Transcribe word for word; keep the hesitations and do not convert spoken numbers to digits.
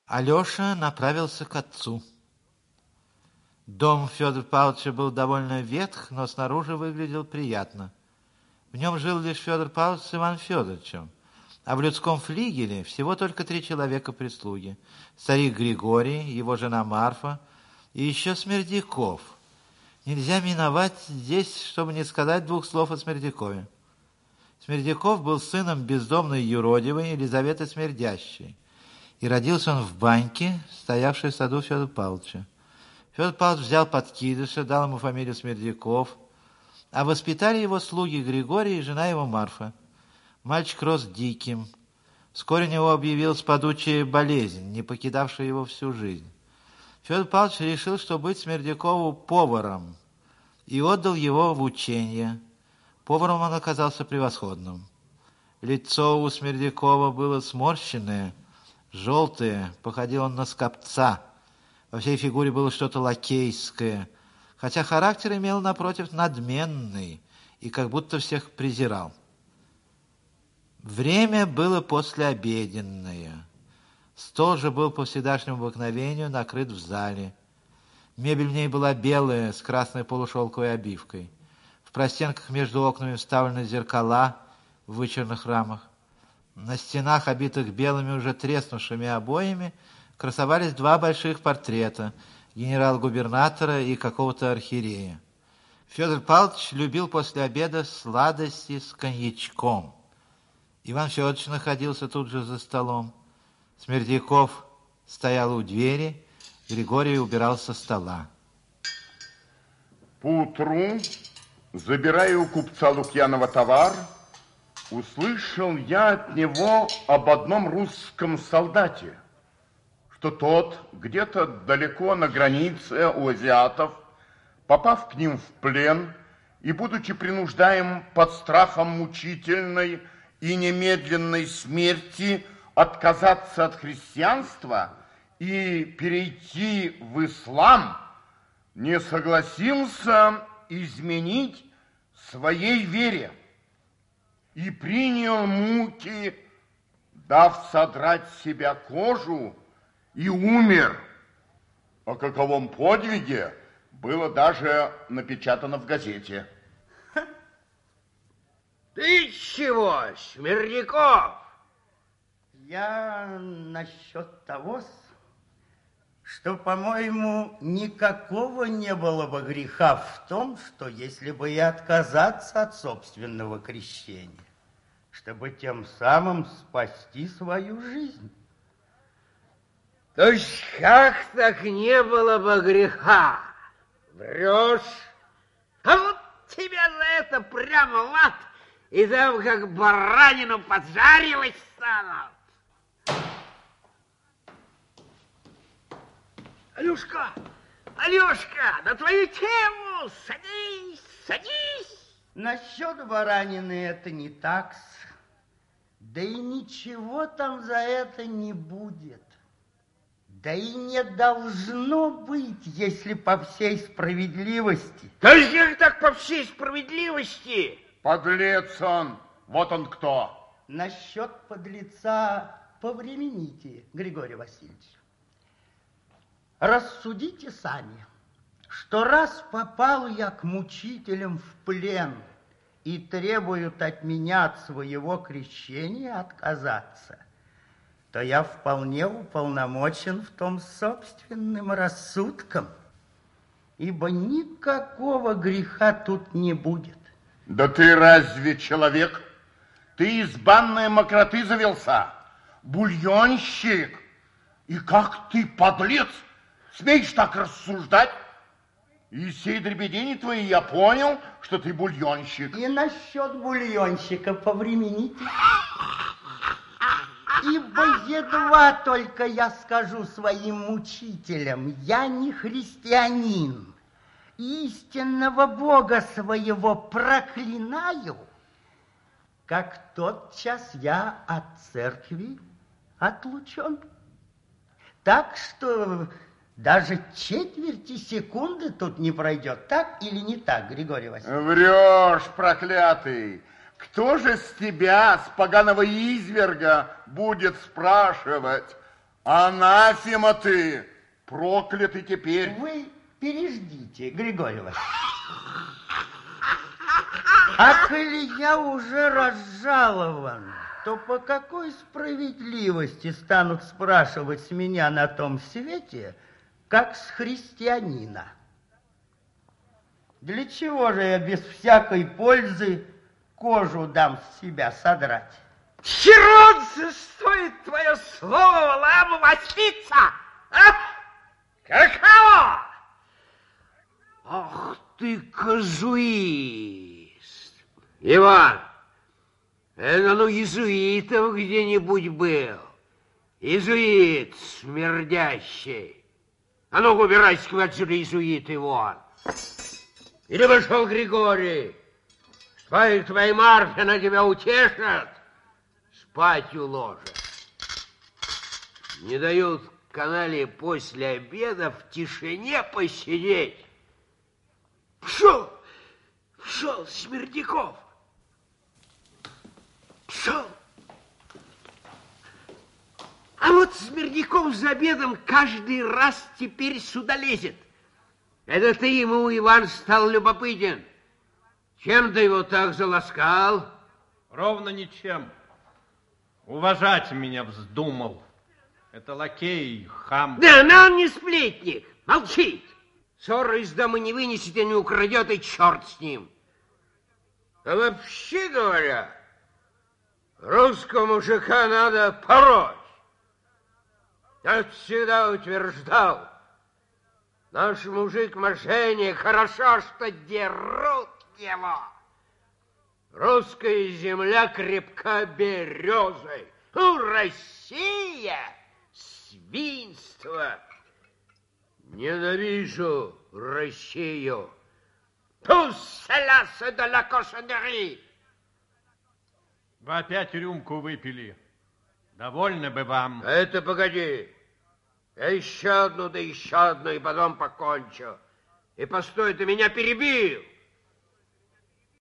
Алеша направился к отцу. Дом Федора Павловича был довольно ветх, но снаружи выглядел приятно. В нем жил лишь Федор Павлович с Иваном Федоровичем, а в людском флигеле всего только три человека прислуги. Старик Григорий, его жена Марфа и еще Смердяков. Нельзя миновать здесь, чтобы не сказать двух слов о Смердякове. Смердяков был сыном бездомной юродивой Елизаветы Смердящей, и родился он в баньке, стоявшей в саду Федора Павловича. Федор Павлович взял подкидыша, дал ему фамилию Смердяков, а воспитали его слуги Григорий и жена его Марфа. Мальчик рос диким. Вскоре у него объявилась падучая болезнь, не покидавшая его всю жизнь. Федор Павлович решил, что быть Смердякову поваром, и отдал его в учение. Поваром он оказался превосходным. Лицо у Смердякова было сморщенное, желтое, походил он на скопца. Во всей фигуре было что-то лакейское, хотя характер имел, напротив, надменный и как будто всех презирал. Время было послеобеденное. Стол же был по всегдашнему обыкновению накрыт в зале. Мебель в ней была белая, с красной полушелковой обивкой. В простенках между окнами вставлены зеркала в вычурных рамах. На стенах, обитых белыми уже треснувшими обоями, красовались два больших портрета генерал-губернатора и какого-то архиерея. Федор Павлович любил после обеда сладости с коньячком. Иван Федорович находился тут же за столом. Смердяков стоял у двери, Григорий убирал со стола. Поутру, забирая у купца Лукьянова товар, услышал я от него об одном русском солдате, что тот где-то далеко на границе у азиатов, попав к ним в плен и, будучи принуждаем под страхом мучительной и немедленной смерти, отказаться от христианства и перейти в ислам, не согласился изменить своей вере и принял муки, дав содрать с себя кожу, и умер. О каковом подвиге было даже напечатано в газете. Ты чего, Смердяков? Я насчет того, что, по-моему, никакого не было бы греха в том, что если бы и отказаться от собственного крещения, чтобы тем самым спасти свою жизнь. То есть как так не было бы греха? Врешь? А вот тебя за это прямо в ад, и там как баранину поджаривать станут. Алешка, Алешка, на твою тему садись, садись. Насчет баранины это не так, да и ничего там за это не будет. Да и не должно быть, если по всей справедливости. Да как так по всей справедливости? Подлец он, вот он кто. Насчет подлеца повремените, Григорий Васильевич. Рассудите сами, что раз попал я к мучителям в плен и требуют от меня от своего крещения отказаться, то я вполне уполномочен в том собственным рассудком, ибо никакого греха тут не будет. Да ты разве человек? Ты из банной мокроты завелся, бульонщик. И как ты, подлец, смеешь так рассуждать? Из сей дребедени твоей я понял, что ты бульонщик. И насчет бульонщика повремените. Ибо едва только я скажу своим мучителям, я не христианин, истинного Бога своего проклинаю, как тотчас я от церкви отлучен. Так что даже четверти секунды тут не пройдет. Так или не так, Григорий Васильевич? Врешь, проклятый. Кто же с тебя, с поганого изверга, будет спрашивать, Анафема ты, проклятый теперь. Вы переждите, Григорий Иванович. А коли я уже разжалован, то по какой справедливости станут спрашивать с меня на том свете, как с христианина? Для чего же я без всякой пользы кожу дам с себя содрать? Херодзе, стоит твое слово ламывать спица? А? Каково? Ах ты, казуист! Иван, это ну иезуитов где-нибудь был. Иезуит смердящий. А ну, убирайся отсюда, иезуит, Иван. Или пошел Григорий. Спай твоей Марфе, она тебя утешит. Спать уложат. Не дают в канале после обеда в тишине посидеть. Пшел, пшел, Смердяков. Пшел. А вот Смердяков за обедом каждый раз теперь сюда лезет. Это ты ему, Иван, стал любопытен. Чем ты его так заласкал? Ровно ничем. Уважать меня вздумал. Это лакей, хам. Да, но он не сплетник, молчит. Ссоры из дома не вынесет и не украдет, и черт с ним. А вообще говоря, русского мужика надо пороть. Я всегда утверждал, наш мужик-мошенник, хорошо, что дерут его. Русская земля крепка березой. У Россия свинство. Ненавижу Россию. Tout cela, c'est de la cochonnerie. Вы опять рюмку выпили. Довольно бы вам. А это погоди. Я еще одну, да еще одну, и потом покончу. И постой, ты меня перебил.